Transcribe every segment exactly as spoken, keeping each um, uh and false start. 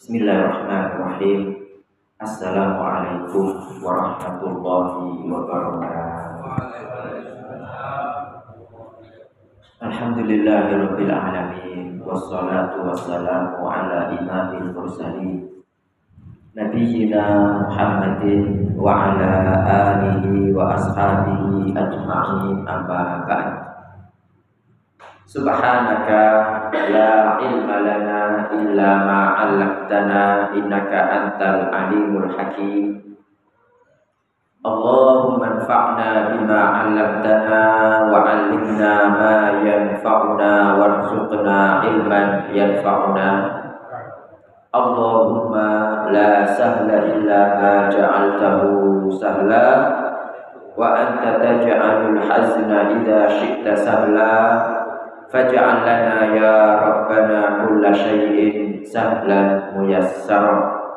Bismillahirrahmanirrahim. Assalamualaikum warahmatullahi wabarakatuh. Alhamdulillahirabbil alamin wassalatu wassalamu ala imamil mursalin nabiyyina Muhammadin wa ala alihi wa ashabihi ajma'in, amma ba'd. Subhanaka la ilma lana illa ma 'allamtana innaka antal alimul hakim. Allahumma anfa'na bima 'allamtana wa 'allimna ma yanfa'una warzuqna ilman yanfa'una. Allahumma la sahla illa ma ja'altahu sahla wa anta taj'alul hazna idza syi'ta sahla. Faj'al lana ya Rabbana kulla syai'in sahlan muyassara.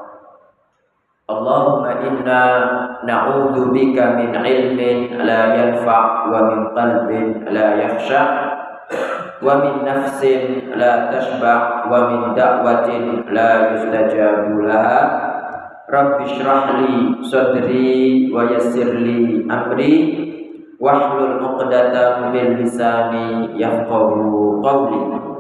Allahumma inna na'udzu bika min ilmin la yanfa' wa min qalbin la yakhsha' wa min nafsin la tashba' wa min da'watin la yustajabu laha. Rabbi shrah li sadri wa yassir li amri wahlul 'uqdatam min lisani yafqahu qawli.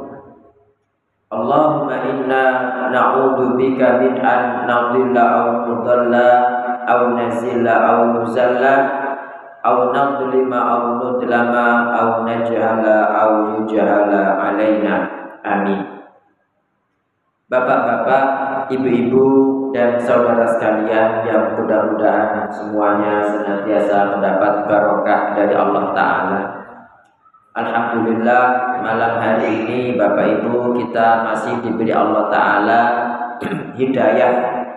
Allahumma inna na'udzu bika min an nadilla aw nudalla aw nazilla aw nuzalla aw nadlima aw nudlama aw najhala aw yujhala alaina. Amin. Bapak-bapak, ibu-ibu, dan saudara sekalian yang mudah-mudahan semuanya senantiasa mendapat barokah dari Allah Ta'ala. Alhamdulillah, malam hari ini Bapak Ibu kita masih diberi Allah Ta'ala hidayah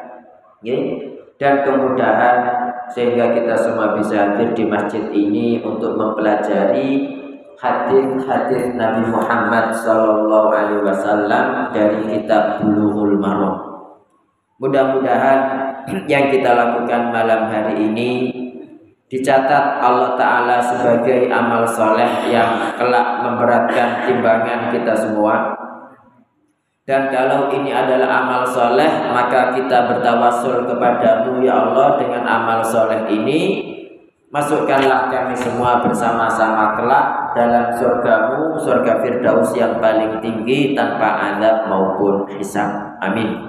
dan kemudahan sehingga kita semua bisa hadir di masjid ini untuk mempelajari hadis-hadis Nabi Muhammad sallallahu alaihi wasallam dari kitab Bulughul Maram. Mudah-mudahan yang kita lakukan malam hari ini dicatat Allah Ta'ala sebagai amal soleh yang kelak memberatkan timbangan kita semua. Dan kalau ini adalah amal soleh, maka kita bertawassul kepadamu ya Allah dengan amal soleh ini. Masukkanlah kami semua bersama-sama kelak dalam surgamu, surga Firdaus yang paling tinggi tanpa azab maupun hisab. Amin.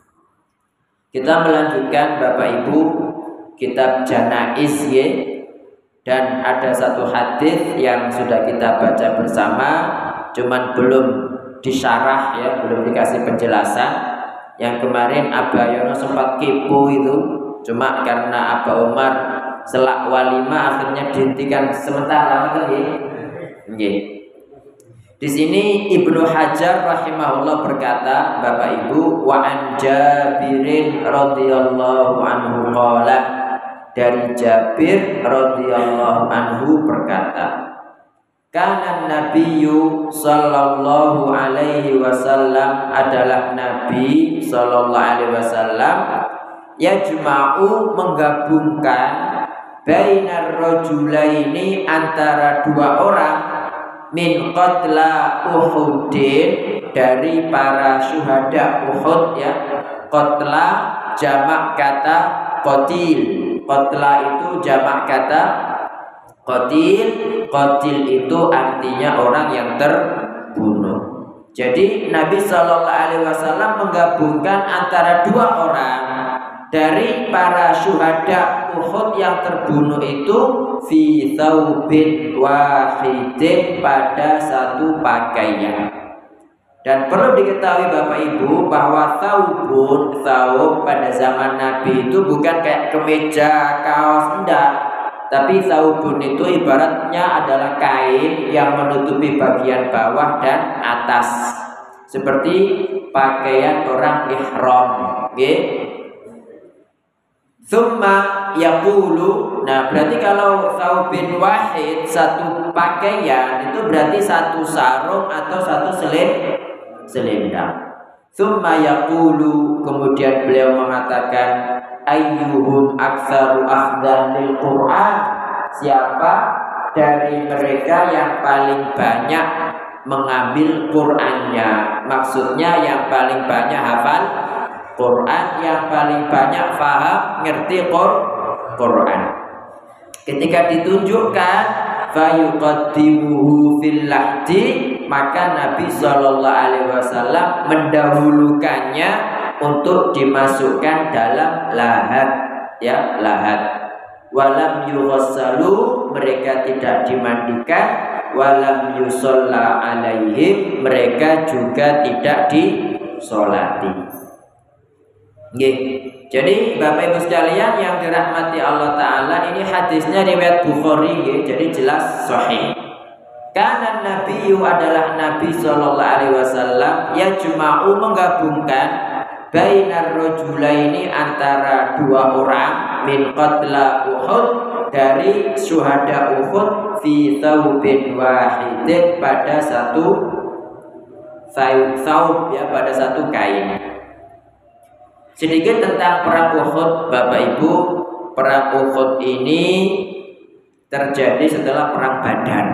Kita melanjutkan Bapak Ibu kitab Janaiz ya, dan ada satu hadis yang sudah kita baca bersama, cuman belum disyarah ya, belum dikasih penjelasan. Yang kemarin Abah Yono sempat kepo itu, cuma karena Abah Umar selak walimah akhirnya dihentikan sementara kan ya. Nggih. Di sini Ibnu Hajar rahimahullah berkata, Bapak Ibu, wa an Jabirin radhiyallahu anhu qala, dari Jabir radhiyallahu anhu berkata, kana nabiyyu sallallahu alaihi wasallam, adalah Nabi sallallahu alaihi wasallam yajma'u menggabungkan bainar rajulaini antara dua orang min qatla Uhudin, dari para syuhada Uhud ya. Qatla jamak kata qatil. Qatla itu jamak kata qatil. Qatil itu artinya orang yang terbunuh. Jadi Nabi sallallahu alaihi wasallam menggabungkan antara dua orang dari para syuhada Uhud yang terbunuh itu fi thawbin wahidin, pada satu pakaian. Dan perlu diketahui Bapak Ibu bahwa thawbun, thawb pada zaman Nabi itu bukan kayak kemeja, kaos, enggak. Tapi thawbun itu ibaratnya adalah kain yang menutupi bagian bawah dan atas, seperti pakaian orang ihram, okay? Tsumma yaqulu, nah berarti kalau thawbin wahid, satu pakaian itu berarti satu sarung atau satu selim selendang. Tsumma yaqulu, kemudian beliau mengatakan, ayyuhum aktsaru akhdan lil Qur'an, siapa dari mereka yang paling banyak mengambil Qur'annya, maksudnya yang paling banyak hafal Quran, yang paling banyak paham ngerti Quran. Ketika ditunjukkan fayuqaddimuhu fil lahdi, maka Nabi Shallallahu Alaihi Wasallam mendahulukannya untuk dimasukkan dalam lahat, ya lahat. Walam yughassalu, mereka tidak dimandikan. Walam yusalla alaihim, mereka juga tidak disolati. Nggih. Jadi Bapak Ibu sekalian yang dirahmati Allah Ta'ala, ini hadisnya riwayat Bukhari nggih, jadi jelas sahih. Karena Nabi adalah Nabi Shallallahu Alaihi Wasallam ya juma'u, menggabungkan bainar rajulaini, antara dua orang, min qatla Uhud, dari syuhada Uhud, fi thawbin wahidin, pada satu thawb, ya pada satu kain. Sedikit tentang perang Uhud, Bapak Ibu. Perang Uhud ini terjadi setelah perang Badar.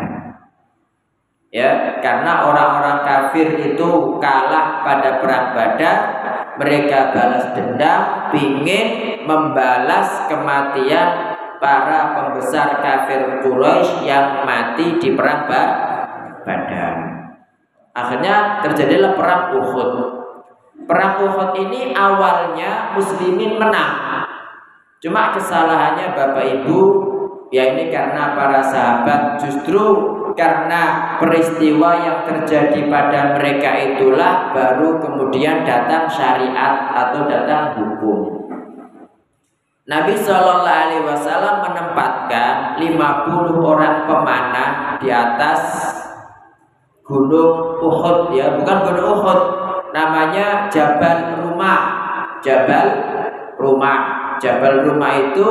Ya, karena orang-orang kafir itu kalah pada perang Badar, mereka balas dendam, ingin membalas kematian para pembesar kafir Quraisy yang mati di perang Badar. Akhirnya terjadilah perang Uhud. Perang Uhud ini awalnya muslimin menang. Cuma kesalahannya Bapak Ibu, ya ini karena para sahabat, justru karena peristiwa yang terjadi pada mereka itulah baru kemudian datang syariat atau datang hukum. Nabi Shallallahu Alaihi Wasallam menempatkan lima puluh orang pemanah di atas gunung Uhud, ya bukan gunung Uhud, namanya Jabal Rumah. Jabal Rumah. Jabal Rumah itu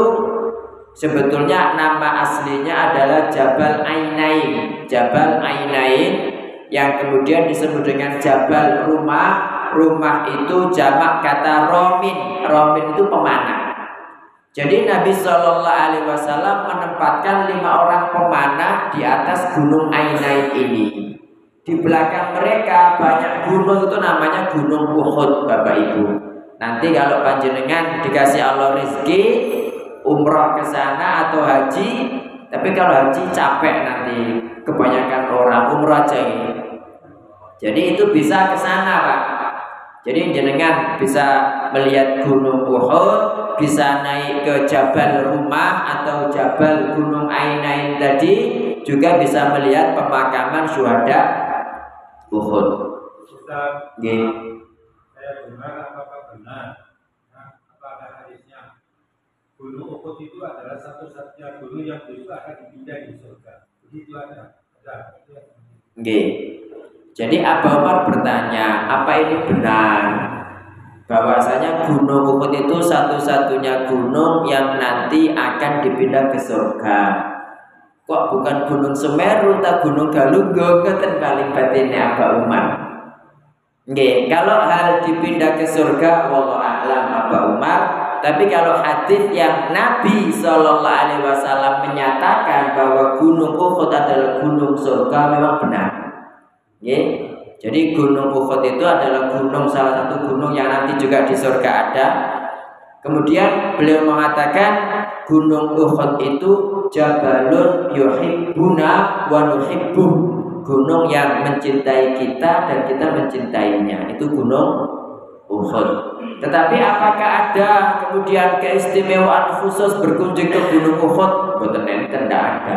sebetulnya nama aslinya adalah Jabal Ainain. Jabal Ainain yang kemudian disebut dengan Jabal Rumah. Rumah itu jamak kata Romin. Romin itu pemanah. Jadi Nabi Shallallahu Alaihi Wasallam menempatkan lima orang pemanah di atas gunung Ainain ini. Di belakang mereka banyak gunung, itu namanya Gunung Uhud, Bapak Ibu. Nanti kalau panjenengan dikasih Allah rezeki umroh ke sana atau haji, tapi kalau haji capek nanti, kebanyakan orang umroh aja ini. Jadi itu bisa ke sana, Pak. Jadi jenengan bisa melihat Gunung Uhud, bisa naik ke Jabal Rumah atau Jabal Gunung Ainain tadi, juga bisa melihat pemakaman syuhada Uhud. Ustaz, Nggih. Saya dengar apakah benar? Nah, apakah hadisnya Gunung Uhud itu adalah satu-satunya gunung yang besok akan dipindah di surga? Begitu ada. Ada. Nggih. Jadi Abu Umar bertanya, apa ini benar bahwasanya Gunung Uhud itu satu-satunya gunung yang nanti akan dipindah ke surga? Kok bukan Gunung Semeru atau Gunung Galunggung? Ngeten paling batinnya Abu Umar. Nggih, kalau hal dipindah ke surga wallahu a'lam Abu Umar, tapi kalau hadis yang Nabi Shallallahu Alaihi Wasallam menyatakan bahwa Gunung Uhud adalah gunung surga memang benar. Nggih. Jadi Gunung Uhud itu adalah gunung, salah satu gunung yang nanti juga di surga ada. Kemudian beliau mengatakan Gunung Uhud itu Jabalun yuhibbuna wa nuhibbuh, gunung yang mencintai kita dan kita mencintainya, itu Gunung Uhud. Tetapi apakah ada kemudian keistimewaan khusus berkunjung ke Gunung Uhud? Boten enten, tidak ada.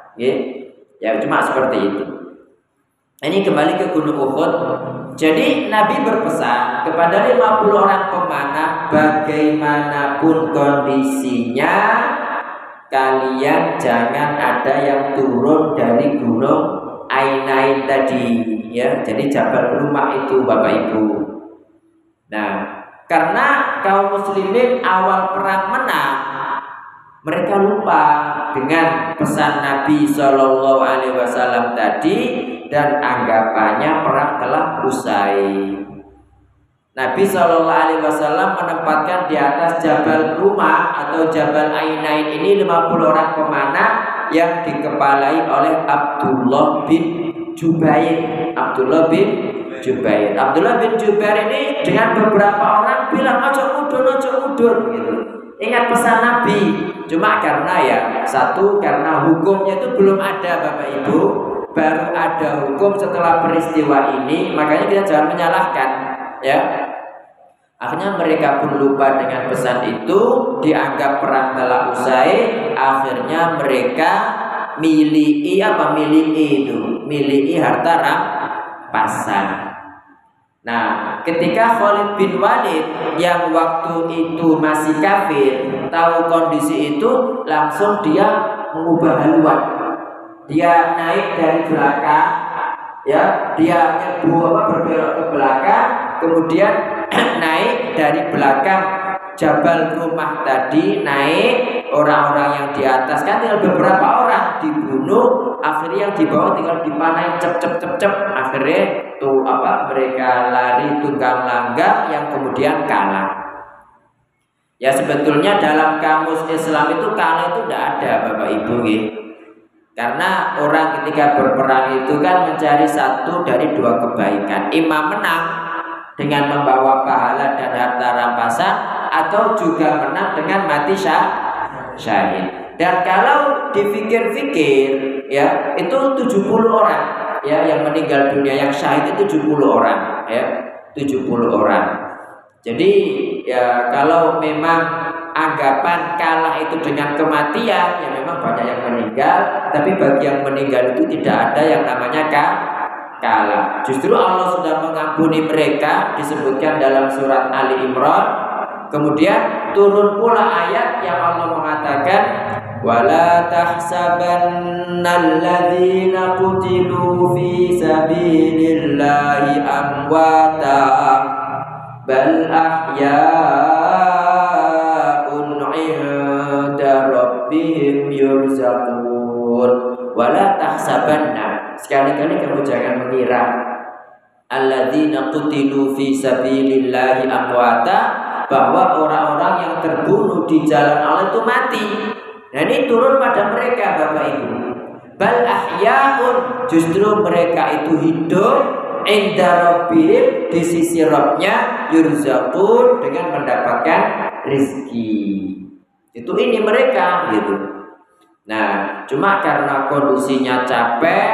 Ya cuma seperti itu. Ini kembali ke Gunung Uhud. Jadi Nabi berpesan kepada lima puluh orang pemanah, bagaimanapun kondisinya, kalian jangan ada yang turun dari Gunung Ainain tadi, ya. Jadi Jabal Rumah itu, Bapak Ibu. Nah, karena kaum muslimin awal perang menang, mereka lupa dengan pesan Nabi Shallallahu Alaihi Wasallam tadi dan anggapannya perang telah usai. Nabi Shallallahu Alaihi Wasallam menempatkan di atas Jabal Rumah atau Jabal Ainain ini lima puluh orang pemanah yang dikepalai oleh Abdullah bin Jubair. Abdullah bin Jubair. Abdullah bin Jubair ini dengan beberapa orang bilang ojo mundur, ojo mundur gitu. Ingat pesan Nabi. Cuma karena ya satu karena hukumnya itu belum ada Bapak Ibu, baru ada hukum setelah peristiwa ini, makanya kita jangan menyalahkan ya. Akhirnya mereka pun lupa dengan pesan itu, dianggap perang telah usai. Akhirnya mereka miliki apa miliki itu, miliki harta rampasan. Nah, ketika Khalid bin Walid yang waktu itu masih kafir tahu kondisi itu, langsung dia mengubah haluan. Dia naik dari belakang, ya, dia nyerbu apa berbelok ke belakang, kemudian naik dari belakang jabal rumah tadi, naik orang-orang yang di atas kan tinggal beberapa orang dibunuh, akhirnya yang di bawah tinggal dipanai cep cep cep cep, akhirnya tuh apa mereka lari tunggang langgang yang kemudian kalah. Ya sebetulnya dalam kamus Islam itu kalah itu tidak ada Bapak Ibu gitu. Karena orang ketika berperang itu kan mencari satu dari dua kebaikan, imam menang dengan membawa pahala dan harta rampasan, atau juga menang dengan mati syahid. Dan kalau dipikir-pikir ya itu tujuh puluh orang ya yang meninggal dunia, yang syahid itu tujuh puluh orang ya, tujuh puluh orang. Jadi ya kalau memang anggapan kalah itu dengan kematian, ya memang banyak yang meninggal, tapi bagi yang meninggal itu tidak ada yang namanya kalah. Justru Allah sudah mengampuni mereka, disebutkan dalam surat Ali Imran. Kemudian turun pula ayat yang Allah mengatakan, wala tahsabannal ladzina qutilu fi sabilillahi amwata bal ahya'un 'inda rabbihim yurzaqun. Wala tahsabanna, sekali-kali kamu jangan mengira, alladzina qutilu fi sabilillahi amwata, bahwa orang-orang yang terbunuh di jalan Allah itu mati. Nah ini turun pada mereka Bapak Ibu. Bal ahya'un, justru mereka itu hidup, inda rabbihim, di sisi Rabbnya, yurzaqun, dengan mendapatkan rezeki. Itu ini mereka gitu. Nah cuma karena kondisinya capek,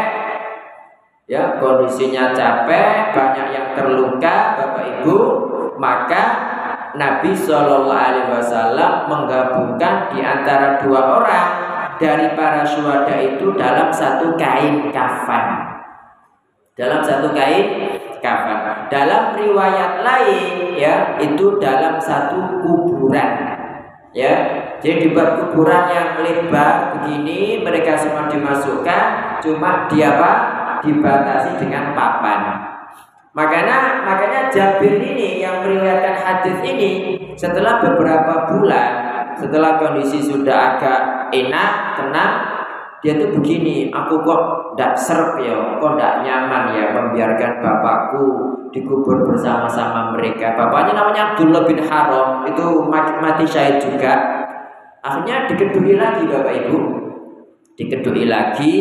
ya kondisinya capek, banyak yang terluka Bapak Ibu, maka Nabi Shallallahu Alaihi Wasallam menggabungkan di antara dua orang dari para syuhada itu dalam satu kain kafan. Dalam satu kain kafan. Dalam riwayat lain ya itu dalam satu kuburan. Ya, jadi dibuat kuburan yang lebar begini, mereka semua dimasukkan, cuma dia apa? Dibatasi dengan papan. Makanya makanya Jabir ini yang meriwayatkan hadis ini, setelah beberapa bulan, setelah kondisi sudah agak enak, tenang, dia tuh begini, aku kok tidak serp ya, kok tidak nyaman ya membiarkan bapakku dikubur bersama-sama mereka. Bapaknya namanya Abdullah bin Haram, itu mati, mati syahid juga. Akhirnya dikedui lagi Bapak Ibu, dikedui lagi,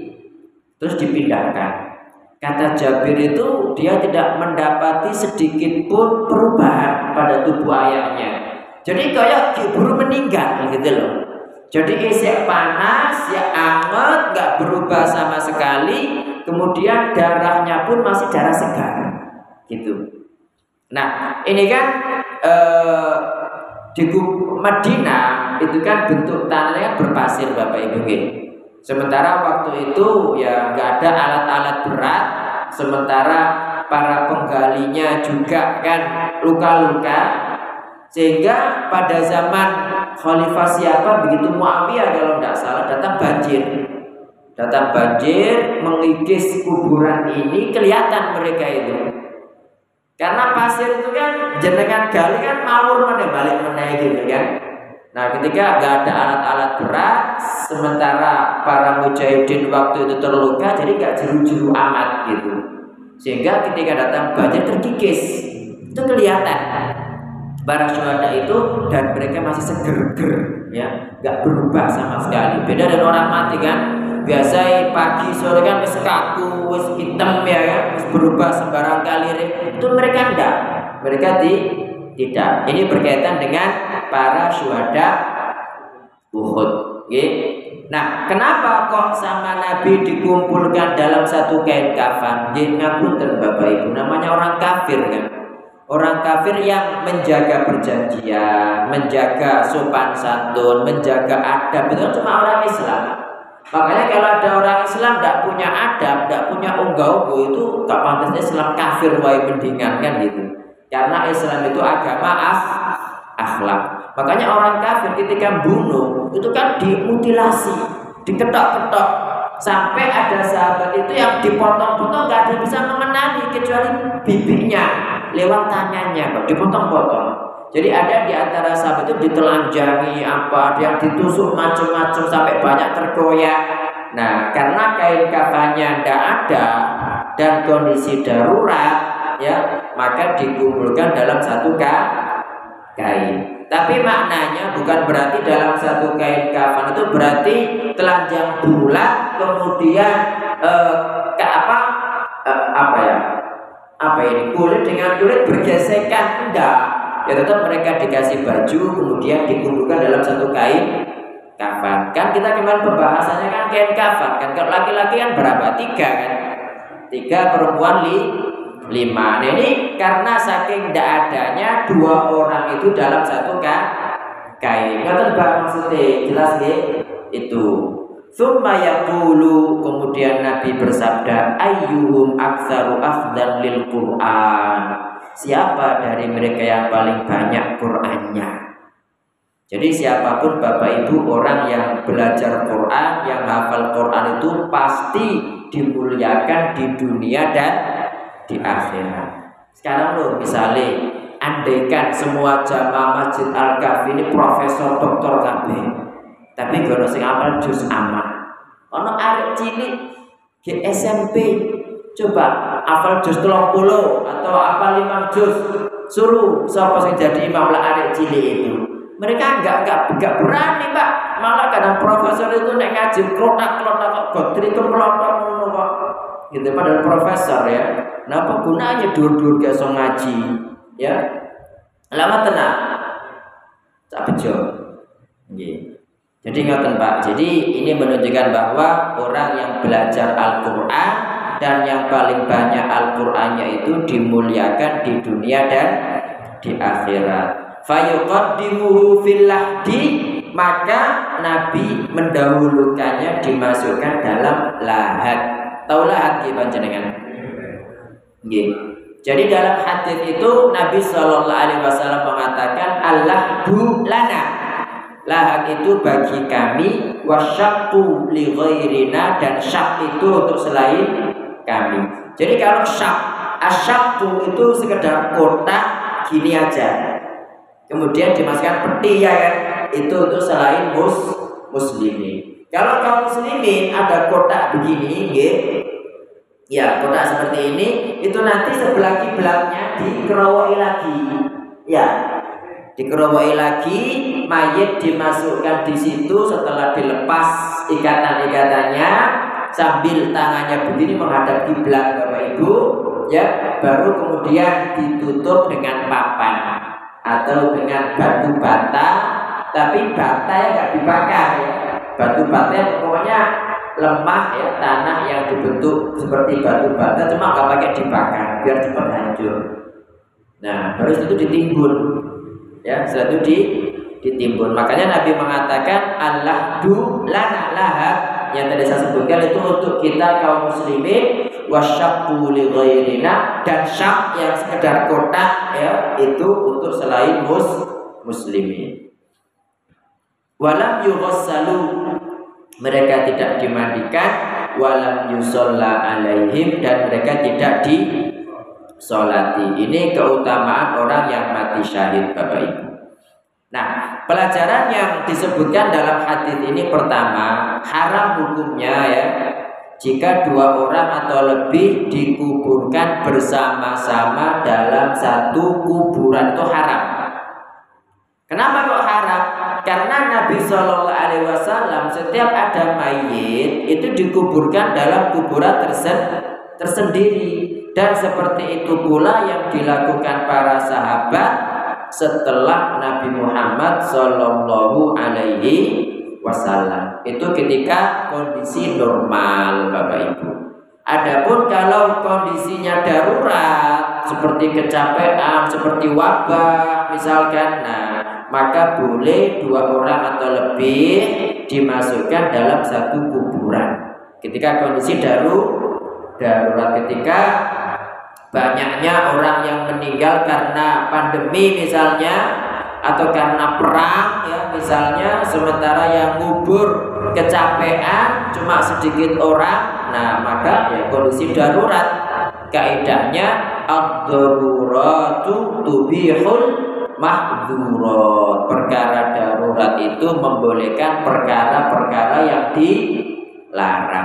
terus dipindahkan. Kata Jabir itu dia tidak mendapati sedikit pun perubahan pada tubuh ayahnya. Jadi kayak keburu meninggal gitu loh. Jadi isek panas, ya anget, nggak berubah sama sekali. Kemudian darahnya pun masih darah segar, gitu. Nah ini kan eh, di Madinah itu kan bentuk tanahnya kan berpasir Bapak Ibu. Sementara waktu itu ya nggak ada alat-alat berat, sementara para penggalinya juga kan luka-luka, sehingga pada zaman Khalifah siapa begitu Muawiyah kalau tidak salah datang banjir, datang banjir mengikis kuburan ini, kelihatan mereka itu, karena pasir itu kan jenengan gali kan mawur mana balik mana gitu kan. Nah ketika nggak ada alat-alat berat, sementara para mujahidin waktu itu terluka, jadi nggak jeru-jeru amat gitu, sehingga ketika datang banjir terkikis, itu kelihatan para syuhada itu, dan mereka masih seger-ger ya, nggak berubah sama sekali. Beda dengan orang mati kan, biasa pagi sore kan wis kaku, wis hitam ya kan, berubah sembarang kali, itu mereka enggak. Mereka di, tidak. Ini berkaitan dengan para syuhada Uhud. Okay. Nah, kenapa kok sama Nabi dikumpulkan dalam satu kain kafan? Nggih ngapunten Bapak Ibu, namanya orang kafir kan. Orang kafir yang menjaga perjanjian, menjaga sopan santun, menjaga adab, itu cuma orang Islam. Makanya kalau ada orang Islam tidak punya adab, tidak punya unggah-ungguh, itu gak pantas Islam, kafir wae mendingan kan gitu. Karena Islam itu agama akh, akhlak. Makanya orang kafir ketika bunuh itu kan dimutilasi, diketok-ketok, sampai ada sahabat itu yang dipotong-potong gak ada bisa mengenali kecuali bibirnya lewat tangannya, Pak, dipotong-potong. Jadi ada di antara sahabat itu ditelanjangi, apa, ada yang ditusuk macam-macam sampai banyak terkoyak. Nah, karena kain kafannya tidak ada dan kondisi darurat, ya, maka dikumpulkan dalam satu kain. Tapi maknanya bukan berarti dalam satu kain kafan itu berarti telanjang bulat, kemudian eh, ke apa, eh, apa ya, apa ini kulit dengan kulit bergesekan, enggak. Ya tetap mereka dikasih baju, kemudian dikumpulkan dalam satu kain kafan. Kan kita kemarin pembahasannya kan kain kafan kan. Kalau laki-laki kan berapa? Tiga kan? Tiga, perempuan li, lima. Nah ini karena saking tidak adanya dua orang itu dalam satu kain. Nggak terbang maksudnya, jelas ya? Itu. Tsumma yaqulu, kemudian Nabi bersabda, ayyuhum aktsaru afdal lil Qur'an. Siapa dari mereka yang paling banyak Qur'annya? Jadi siapapun Bapak Ibu orang yang belajar Quran, yang hafal Quran itu pasti dimuliakan di dunia dan di akhirat. Sekarang loh misalnya, andaikan semua jamaah Masjid Al-Kahfi ini profesor doktor kabeh, tapi gono sing hafal juz amma. Ono arek cilik di S M P coba hafal juz tiga puluh atau hafal lima juz, suruh sapa sing jadi imam lah arek cilik itu. Mereka enggak enggak enggak berani, Pak. Malah kadang profesor itu nek ngaji klotak-klotak kok godri kemlotok ngono kok. Gitu padahal profesor ya. Napa gunanya dur-dur gak iso ngaji, ya? Lama tenang. Tak bejo. Nggih. Jadi ngoten Pak. Jadi ini menunjukkan bahwa orang yang belajar Al-Qur'an dan yang paling banyak Al-Qur'annya itu dimuliakan di dunia dan di akhirat. Fayuqaddimuhu fil lahdi, maka Nabi mendahulukannya dimasukkan dalam lahat. Tahu lahat nggih panjenengan? Nggih. Jadi dalam hadis itu Nabi Shallallahu Alaihi Wasallam mengatakan al-lahdu lana. Lahat itu bagi kami, wasyaqqu li ghairina, dan syak itu untuk selain kami. Jadi kalau syak, asyaqqu itu sekedar kotak gini aja. Kemudian dimasukkan peti ya kan, itu untuk selain mus muslimin. Kalau kaum muslimin ada kotak begini, ya, ya kotak seperti ini, itu nanti sebelah kiblatnya dikerowoi lagi, ya, dikerowoi lagi, mayit dimasukkan di situ setelah dilepas ikatan-ikatannya, sambil tangannya begini menghadap kiblat Bapak Ibu, ya, baru kemudian ditutup dengan papan atau dengan batu bata, tapi bata yang nggak dibakar ya. Batu bata yang pokoknya lemah ya, tanah yang dibentuk seperti batu bata, cuma nggak pakai dibakar biar cepat hancur. Nah baru itu ditimbun ya, setelah itu di, ditimbun. Makanya Nabi mengatakan al-lahdu lana, lahat yang tadi saya sebutkan itu untuk kita kaum muslimin, wasyaqqu li ghairina, dan syak yang sekedar kotak ya itu untuk selain mus muslimin. Walam yughassalu, mereka tidak dimandikan, walam yusalla alaihim, dan mereka tidak disolati. Ini keutamaan orang yang mati syahid Bapak Ibu. Nah, pelajaran yang disebutkan dalam hadis ini pertama, haram hukumnya ya jika dua orang atau lebih dikuburkan bersama-sama dalam satu kuburan, itu haram. Kenapa kok haram? Karena Nabi Shallallahu Alaihi Wasallam setiap ada mayit itu dikuburkan dalam kuburan tersen tersendiri. Dan seperti itu pula yang dilakukan para sahabat setelah Nabi Muhammad Shallallahu Alaihi Wasallam. Itu ketika kondisi normal, Bapak Ibu. Adapun kalau kondisinya darurat seperti kecapean, seperti wabah misalkan, nah maka boleh dua orang atau lebih dimasukkan dalam satu kuburan. Ketika kondisi daru, darurat, ketika banyaknya orang yang meninggal karena pandemi misalnya, atau karena perang ya misalnya, sementara yang ngubur kecapean cuma sedikit orang, nah maka ya kondisi darurat. Kaidahnya ad-daruratu tubihul mahdzurat. Perkara darurat itu membolehkan perkara-perkara yang dilarang.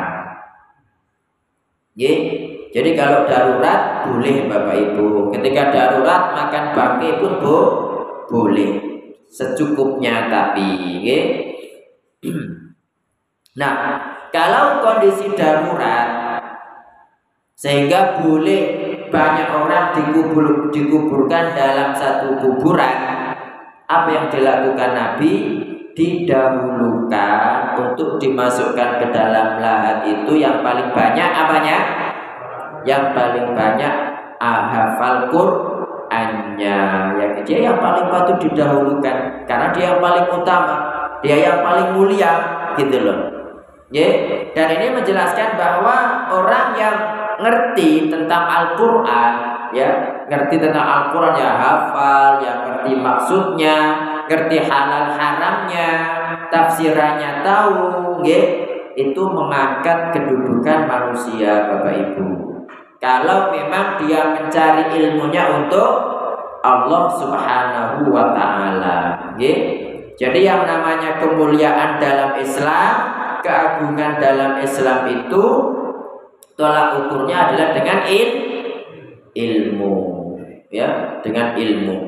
Ye. Jadi kalau darurat boleh Bapak Ibu. Ketika darurat makan bangkai pun bu, boleh secukupnya tapi. Ye. Nah, kalau kondisi darurat sehingga boleh banyak orang dikubur, dikuburkan dalam satu kuburan, apa yang dilakukan Nabi? Didahulukan untuk dimasukkan ke dalam lahat itu yang paling banyak apanya? Yang paling banyak hafal Qur'annya, yang dia yang paling patut didahulukan karena dia yang paling utama, dia yang paling mulia, gitu loh. Ya, dan ini menjelaskan bahwa orang yang ngerti tentang Al-Qur'an, ya, ngerti tentang Al-Qur'an, ya hafal, yang ngerti maksudnya, ngerti halal haramnya, tafsirannya tahu, ya, itu mengangkat kedudukan manusia, Bapak Ibu. Kalau memang dia mencari ilmunya untuk Allah Subhanahu wa Ta'ala, ya. Jadi yang namanya kemuliaan dalam Islam, keagungan dalam Islam itu tolak ukurnya adalah dengan il, ilmu, ya, dengan ilmu.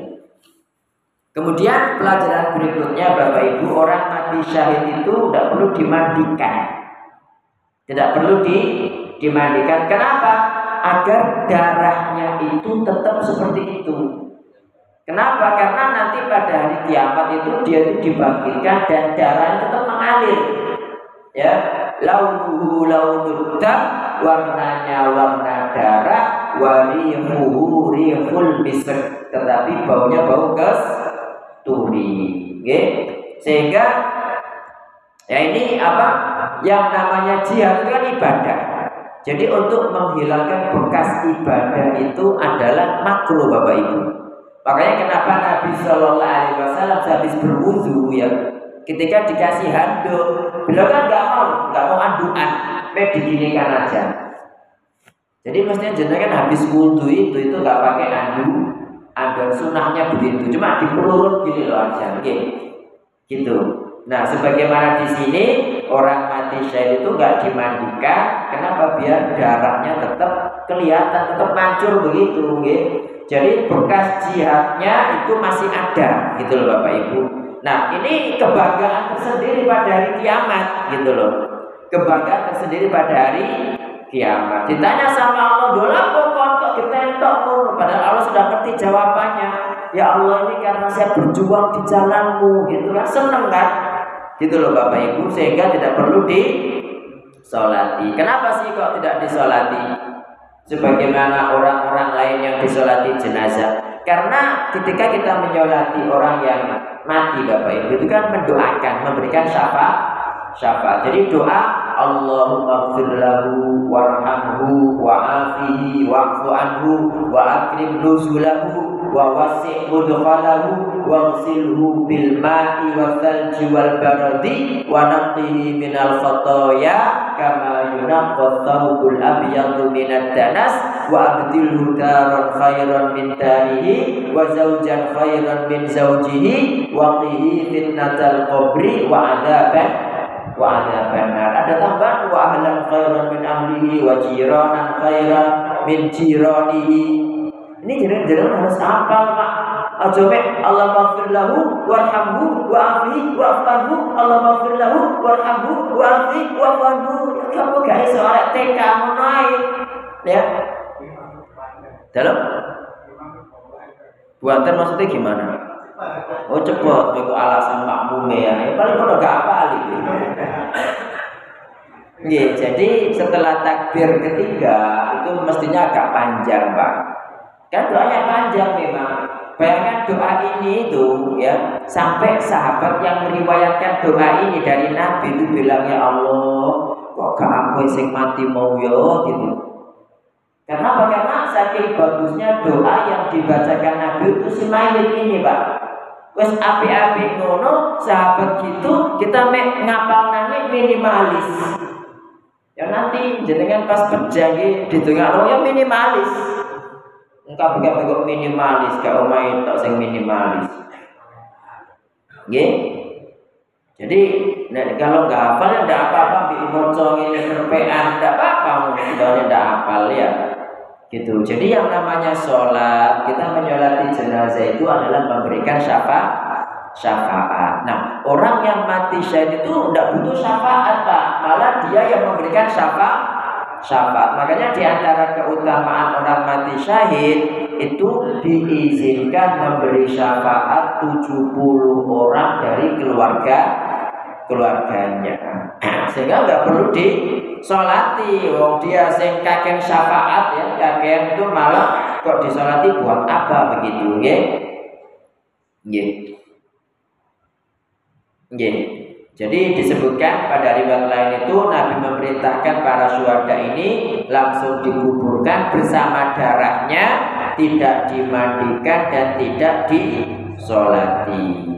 Kemudian pelajaran berikutnya Bapak Ibu, orang mati syahid itu tidak perlu dimandikan, tidak perlu di, dimandikan. Kenapa? Agar darahnya itu tetap seperti itu. Kenapa? Karena nanti pada hari kiamat itu dia itu dibangkitkan dan darahnya tetap mengalir. Ya, launuhu launud dam, warnanya warna darah, warihuhu rihul misk, tetapi baunya bau kasturi. Okay? Sehingga ya ini apa? Yang namanya jihad itu kan ibadah. Jadi untuk menghilangkan bekas ibadah itu adalah makruh Bapak Ibu. Makanya kenapa Nabi Shallallahu Alaihi Wasallam habis berwudu ya, ketika dikasih handuk, beliau kan nggak mau, nggak mau anduan, kayak diginikan aja. Jadi mestinya jenengan habis wudu itu itu nggak pakai andu, anduan sunnahnya begitu, cuma dipelurut gini loh aja, oke, gitu. Nah, sebagaimana di sini orang mati syahid itu nggak dimandikan, kenapa? Biar darahnya tetap kelihatan, tetap mancur begitu, oke. Jadi bekas jihadnya itu masih ada, gitu loh Bapak Ibu. Nah, ini kebanggaan tersendiri pada hari kiamat, gitu loh. Kebanggaan tersendiri pada hari kiamat. Ditanya sama Allah, "Dola kok kok kita entok?" Padahal Allah sudah ngerti jawabannya. Ya Allah, ini karena saya berjuang di jalanmu, gitu kan, seneng kan? Gitu loh Bapak Ibu, sehingga tidak perlu disolati. Kenapa sih kok tidak disolati? Sebagaimana orang-orang lain yang disolati jenazah. Karena ketika kita menyolati orang yang mati Bapak Ibu, itu kan mendoakan, memberikan syafaat, syafaat. Jadi doa Allahumma ighfir lahu warhamhu wa'afihi wa'fu anhu wa akrim nuzulahu wa wasi' mudkhalahu waghsilhu bil ma'i wal thalji wal baradi wa naqqihi minal khataaya kama yunqqa thawbul abyadu minad danas wa abdilhu daran khairan min darihi wa zawjan khairan min zawjihi wa qihi fitnatal qabri wa adzaban wa adzaban nar. Ada tambahan wa ahlan khairan min ahlihi wa jiranan khairan min jiranihi. Ini jangan-jangan harus hafal Pak. Aja mek Allah maghfir lahu warhamhu wa'afihi wa'fu Allah maghfir lahu warhamhu wa'afihi wa'fu. Kamu gak iso arek T K ngono ae. Ya. Dalam buatan maksudnya gimana? Oh cepet, itu alasan makmum ya. Ya paling kalau gak apa gitu. Ya, jadi setelah takbir ketiga itu mestinya agak panjang, Pak. Kan doanya panjang memang. Bayangkan doa ini itu ya, sampai sahabat yang meriwayatkan doa ini dari Nabi itu bilang, ya Allah, kok gak aku sing mati mau yo gitu. Kenapa? Karena saking bagusnya doa yang dibacakan Nabi itu si mayit ini, Pak. Wes api-api ngono, sahabat gitu kita mek ngapal nangis minimalis. Ya nanti jenengan pas berjanji di tengah roh ya minimalis. Engkau begak-begak minimalis, gak omai tok sing minimalis. Nggih. Jadi nek kalau nggak hafal ya ndak apa-apa, bi moco ngene kerpean ndak apa-apa, udah ndak hafal ya. Gitu. Jadi yang namanya sholat, kita menyolati jenazah itu adalah memberikan syafaat. Syafaat. Nah, orang yang mati syahid itu tidak butuh syafaat, Pak. Malah dia yang memberikan syafaat. Syafaat. Makanya di antara keutamaan orang mati syahid itu diizinkan memberi syafaat tujuh puluh orang dari keluarga keluarganya. Sehingga nggak perlu disolati. Wong dia sing kakek syafaat ya, kakek itu malah kok disolati buat apa begitu, nggih? Nggih. Nggih. Jadi disebutkan pada riwayat lain itu Nabi memerintahkan para syuhada ini langsung dikuburkan bersama darahnya, tidak dimandikan dan tidak disolati.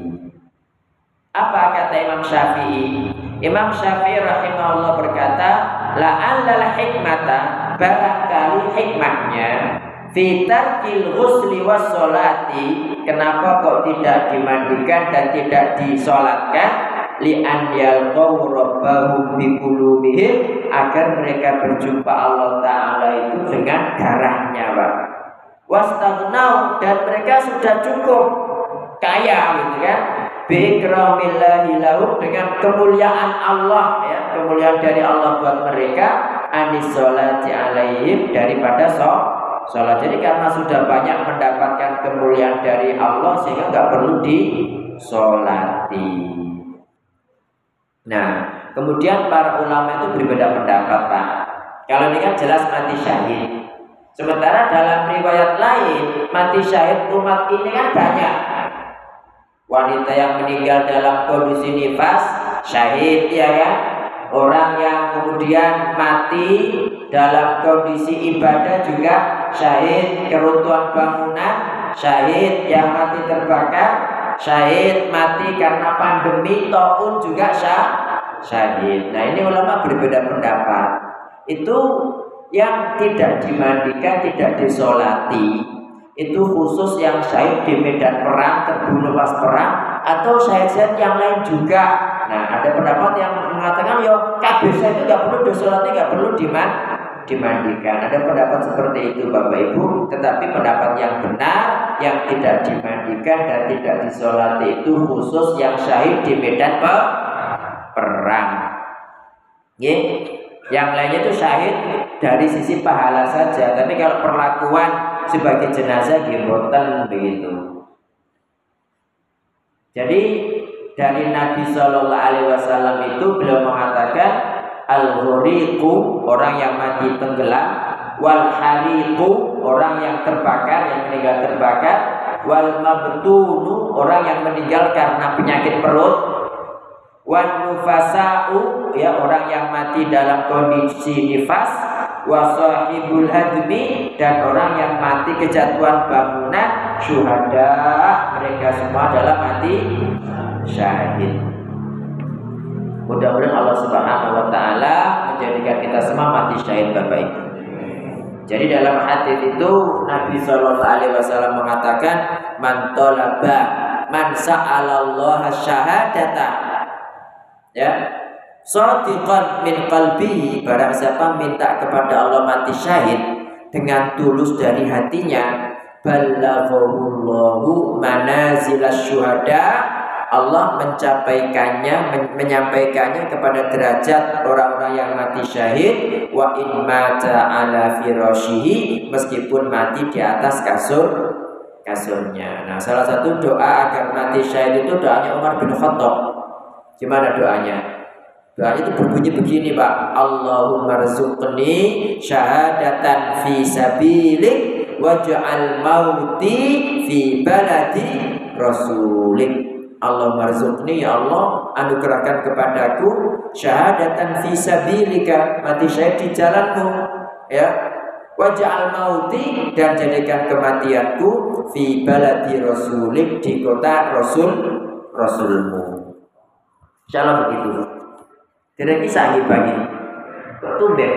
Apa kata Imam Syafi'i? Imam Syafi'i rahimahullah berkata, la'allal hikmata, barangkali hikmahnya fi tarkil ghusli was sholati, kenapa kok tidak dimandikan dan tidak disolatkan? Li'an yalqaw rabbahum biqulubihim, agar mereka berjumpa Allah Ta'ala itu dengan darahnya, Pak. Wastaghnau, dan mereka sudah cukup kaya gitu kan, biikramillahi lahum, dengan kemuliaan Allah ya, kemuliaan dari Allah buat mereka, anis sholati alaihim, daripada sholat. Jadi karena sudah banyak mendapatkan kemuliaan dari Allah sehingga nggak perlu disolati. Nah, kemudian para ulama itu berbeda pendapat, Pak. Kalau ini kan jelas mati syahid. Sementara dalam riwayat lain, mati syahid umat ini kan banyak. Wanita yang meninggal dalam kondisi nifas, syahid ya kan. Orang yang kemudian mati dalam kondisi ibadah juga syahid. Keruntuhan bangunan, syahid. Yang mati terbakar, syahid. Mati karena pandemi, taun juga syahid. Nah, ini ulama berbeda pendapat. Itu yang tidak dimandikan, tidak disolati, itu khusus yang syahid di medan perang, terbunuh pas perang, atau syahid-syahid yang lain juga. Nah, ada pendapat yang mengatakan yo kabeh syahid itu nggak perlu disolati, nggak perlu diman dimandikan. Ada pendapat seperti itu, Bapak Ibu. Tetapi pendapat yang benar, yang tidak dimandikan dan tidak disolati itu khusus yang syahid di medan perang. Ye, yang lainnya itu syahid dari sisi pahala saja. Tapi kalau perlakuan sebagai jenazah diboten begitu. Jadi dari Nabi Shallallahu Alaihi Wasallam itu beliau mengatakan al-ghuriqu, orang yang mati tenggelam, wal hariqu, orang yang terbakar, yang meninggal terbakar, wal mabtunu, orang yang meninggal karena penyakit perut, wan nufasa'u, ya orang yang mati dalam kondisi nifas, wa sahibul hadmi, dan orang yang mati kejatuhan bangunan, syuhada, mereka semua adalah mati syahid. Mudah-mudahan Allah Subhanahu wa taala menjadikan kita semua mati syahid, Bapak Ibu. Jadi dalam hadis itu Nabi Shallallahu Alaihi Wasallam mengatakan, man talaba man sa'alallaha syahadata, ya, shadiqan min qalbihi, barang siapa minta kepada Allah mati syahid dengan tulus dari hatinya, ballaghullahu manazilas syuhada, Allah mencapaikannya men menyampaikannya kepada derajat orang-orang yang mati syahid. Wa in mata ala firashihi, meskipun mati di atas kasur kasurnya. Nah, salah satu doa agar mati syahid itu doanya Umar bin Khattab. Gimana doanya? Doanya itu berbunyi begini, Pak. Allahumma rzuqni syahadatan fi sabilik waj'al mauti fi baladi rasulik. Allahumma rzuqni, ya Allah, anugerahkan kepadaku syahadatan fi sabilika, mati syahid di jalanmu, ya. Waj'al mauti, dan jadikan kematianku fi baladi rasulik, di kota rasul rasulmu. Insyaallah begitu. Tidak bisa bagi. Tumben.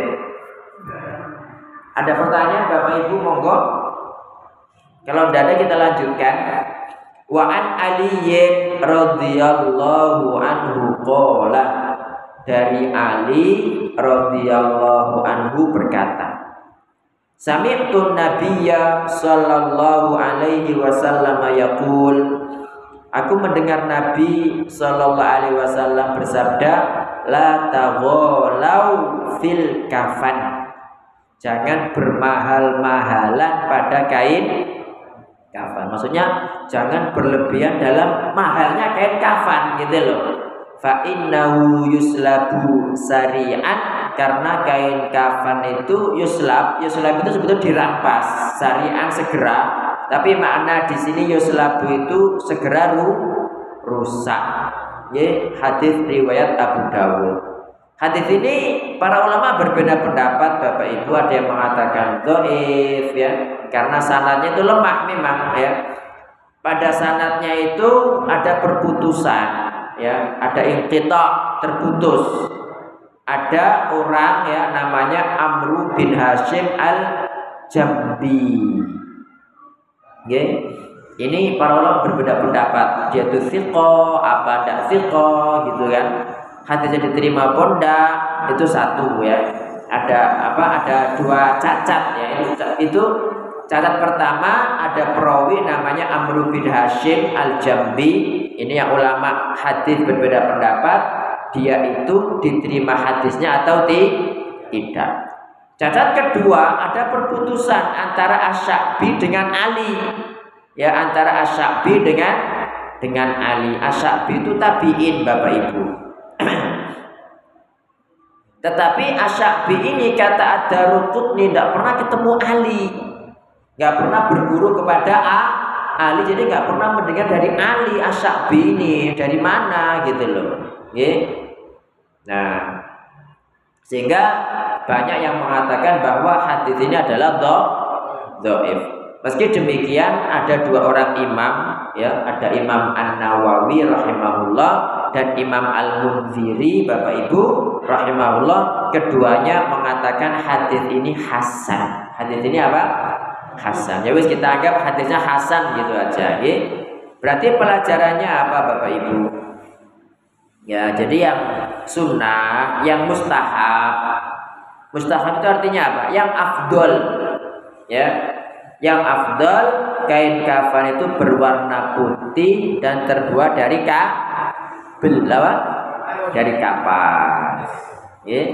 Ada pertanyaan Bapak Ibu, monggo. Kalau tidak ada kita lanjutkan. Wa an Aliyin radhiyallahu anhu qala, dari Ali radhiyallahu anhu berkata, Sami'tu Nabiyya sallallahu alaihi wasallam yaqul, aku mendengar Nabi sallallahu alaihi wasallam bersabda, la taghalau fil kafan, jangan bermahal-mahalan pada kain kafan. Maksudnya jangan berlebihan dalam mahalnya kain kafan gitu loh. Fa innahu yuslabu sari'an, karena kain kafan itu yuslab, yuslab itu sebetulnya dirampas, sari'an segera, tapi makna di sini yuslabu itu segera ru, rusak. Ye, hadis riwayat Abu Dawud. Hadis ini para ulama berbeda pendapat, Bapak Ibu. Ada yang mengatakan dhaif, ya, karena sanadnya itu lemah memang, ya. Pada sanadnya itu ada perputusan, ya, ada inqita', terputus. Ada orang, ya, namanya Amru bin Hashim al-Jambi. Ya, ini para ulama berbeda pendapat. Dia itu thiqah apa tidak thiqah gitu kan. Hadisnya diterima apa enggak, itu satu, ya. Ada apa? Ada dua cacat, ya. Itu, itu cacat pertama, ada perawi namanya Amru bin Hashim al-Jambi. Ini yang ulama hadis berbeda pendapat, dia itu diterima hadisnya atau tidak. Cacat kedua, ada perputusan antara Asy-Sya'bi dengan Ali. Ya, antara Asy-Sya'bi dengan dengan Ali. Asy-Sya'bi itu tabi'in, Bapak Ibu. Tetapi Asy-Sya'bi ini, kata Ad-Daruqutni, tidak pernah ketemu Ali, nggak pernah berguru kepada A, Ali, jadi nggak pernah mendengar dari Ali. Asy-Sya'bi ini dari mana gitu loh, ya. Nah, sehingga banyak yang mengatakan bahwa hadis ini adalah dhaif. Meski demikian, ada dua orang imam, ya, ada Imam An-Nawawi rahimahullah dan Imam Al-Munziri, Bapak Ibu rahimahullah, keduanya mengatakan hadis ini hasan. Hadis ini apa? Hasan. Ya wis, kita anggap hadisnya hasan gitu aja, ya. Berarti pelajarannya apa, Bapak Ibu? Ya, jadi yang sunnah, yang mustahab. Mustahab itu artinya apa? Yang afdol, ya. Yang afdal, kain kafan itu berwarna putih dan terbuat dari kabel, dari kapas, ya.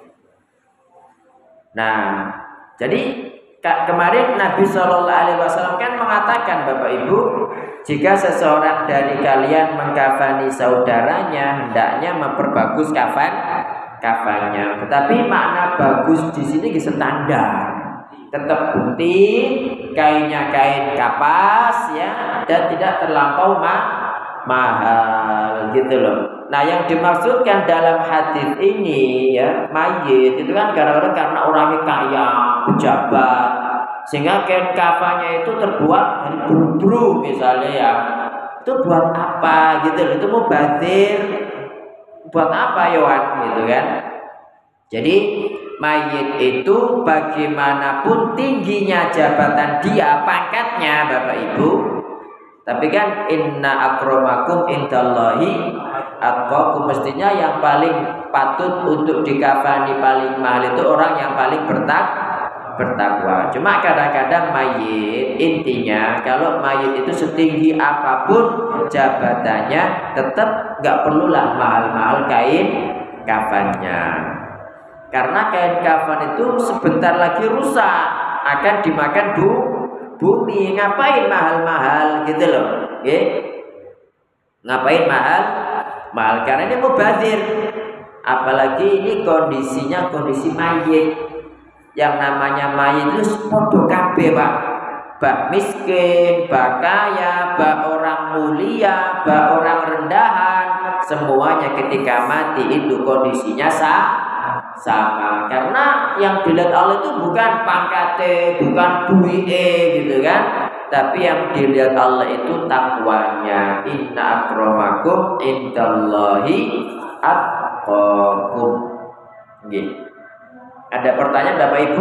Nah, jadi kemarin Nabi Shallallahu Alaihi Wasallam kan mengatakan, Bapak Ibu, jika seseorang dari kalian mengkafani saudaranya, hendaknya memperbagus kafan kafannya. Tetapi makna bagus di sini standar, tetap putih, kainnya kain kapas, ya, dan tidak terlampau ma mahal gitu loh. Nah, yang dimaksudkan dalam hadis ini, ya, mayit itu kan kadang-kadang karena orangnya kaya, pejabat, sehingga kain kafannya itu terbuat dari buru-buru misalnya, ya. Itu buat apa gitu loh? Itu mau bazir, buat apa, Yohan, gitu kan? Jadi mayit itu bagaimanapun tingginya jabatan dia, pangkatnya, Bapak Ibu, tapi kan inna akramakum indallahi atqakum, mestinya yang paling patut untuk dikafani paling mahal itu orang yang paling bertak bertakwa. Cuma kadang-kadang mayit, intinya kalau mayit itu setinggi apapun jabatannya, tetap nggak perlulah mahal-mahal kain kafannya. Karena kain kafan itu sebentar lagi rusak, akan dimakan bu bumi. Ngapain mahal-mahal gitu loh, okay? Ngapain mahal? Mahal karena ini mubazir. Apalagi ini kondisinya kondisi mayit. Yang namanya mayit itu podo kabeh, Pak. Bak miskin, bak kaya, bak orang mulia, bak orang rendahan, semuanya ketika mati itu kondisinya sah, sama. Karena yang dilihat Allah itu bukan pangkate, bukan duite gitu kan. Tapi yang dilihat Allah itu takwanya. Inna akramakum indallahi atqakum. Gitu. Ada pertanyaan Bapak Ibu?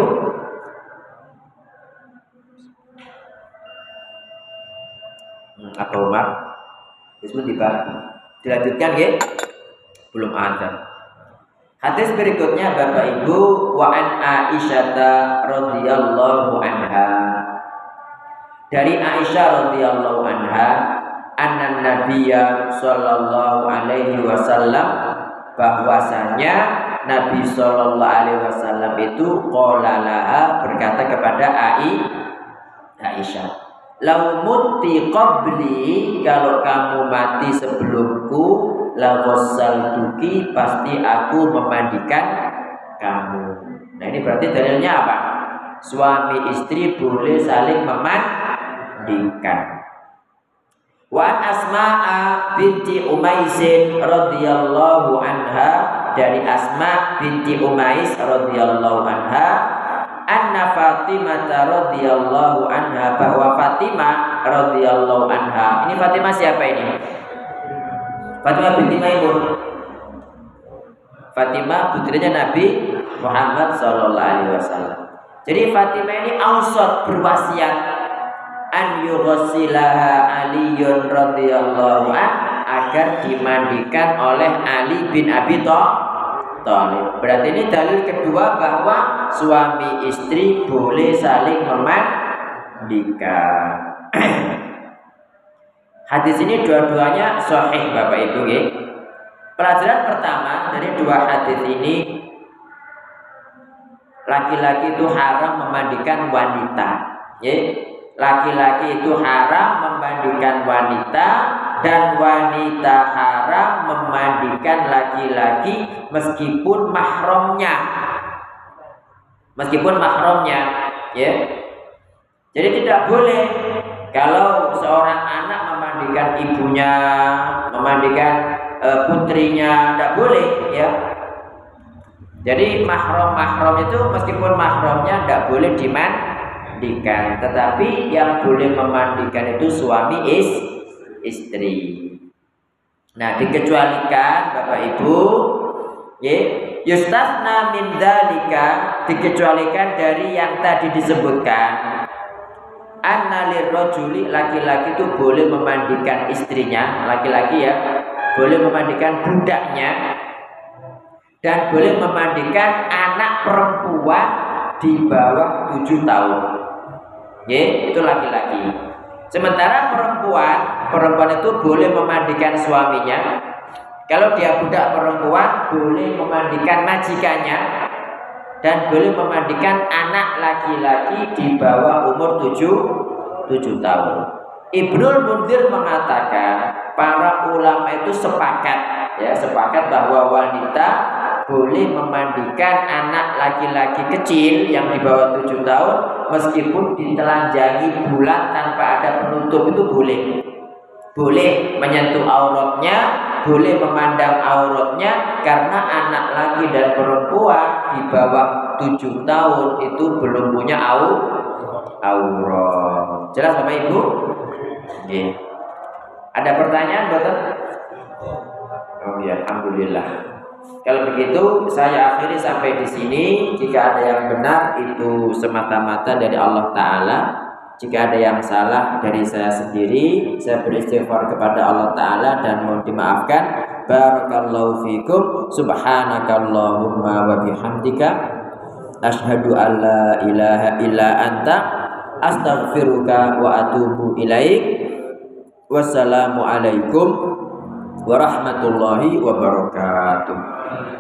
Hmm, apa Umar? Disebut dibahas. Dilanjutkan ya? Belum ada. Hadis berikutnya Bapak Ibu, wa an Aisyah radhiyallahu anha. Dari Aisyah radhiyallahu anha, anna Nabiyya sallallahu alaihi wasallam, bahwasanya Nabi Shallallahu Alaihi Wasallam itu qala laha, berkata kepada Ai Aisyah, lau muti qabli, kalau kamu mati sebelumku, la ghassaltuki, pasti aku memandikan kamu. Nah ini berarti dalilnya apa? Suami istri boleh saling memandikan. Wa Asma'a binti Umaisin radhiyallahu anha, dari Asma binti Umais radhiyallahu anha, anna Fatimah radhiyallahu anha, bahwa Fatimah radhiyallahu anha. Ini Fatimah siapa ini? Fatimah binti Maimun. Fatimah putrinya Nabi Muhammad sallallahu alaihi wasallam. Jadi Fatimah ini ausat, berwasiat an yughassilaha Aliyun radhiyallahu an, agar dimandikan oleh Ali bin Abi Thalib. Berarti ini dalil kedua bahwa suami istri boleh saling memandikan. Hadis ini dua-duanya sahih Bapak Ibu ya. Pelajaran pertama dari dua hadis ini, laki-laki itu haram memandikan wanita. Ya. Laki-laki itu haram memandikan wanita, dan wanita haram memandikan laki-laki meskipun mahramnya, meskipun mahramnya, ya. Jadi tidak boleh kalau seorang anak memandikan ibunya, memandikan e, putrinya, tidak boleh, ya. Jadi mahram-mahram itu meskipun mahramnya tidak boleh dimandikan, tetapi yang boleh memandikan itu suami is istri. Nah, dikecualikan Bapak Ibu, ya, yustasna min dzalika, dikecualikan dari yang tadi disebutkan. Anna lirrajuli, laki-laki itu boleh memandikan istrinya, laki-laki ya, boleh memandikan budaknya, dan boleh memandikan anak perempuan di bawah tujuh tahun. Ya, itu laki-laki. Sementara perempuan, perempuan itu boleh memandikan suaminya. Kalau dia budak perempuan, boleh memandikan majikannya, dan boleh memandikan anak laki-laki di bawah umur tujuh tahun. Ibnul Munzir mengatakan para ulama itu sepakat, ya, sepakat bahwa wanita boleh memandikan anak laki-laki kecil yang di bawah tujuh tahun meskipun ditelanjangi bulan tanpa ada penutup, itu boleh. Boleh menyentuh auratnya, boleh memandang auratnya, karena anak laki dan perempuan di bawah tujuh tahun itu belum punya aurat. Jelas Bapak Ibu? Oke. Ada pertanyaan, Dokter? Oh ya, alhamdulillah. Kalau begitu saya akhiri sampai di sini. Jika ada yang benar itu semata-mata dari Allah Ta'ala. Jika ada yang salah dari saya sendiri, saya beristighfar kepada Allah Ta'ala dan mohon dimaafkan. Barakallahu fikum. Subhanakallahumma wa bihamdika Asyhadu an la ilaha illa anta astaghfiruka wa atubu ilaik. Wassalamualaikum warahmatullahi wabarakatuh.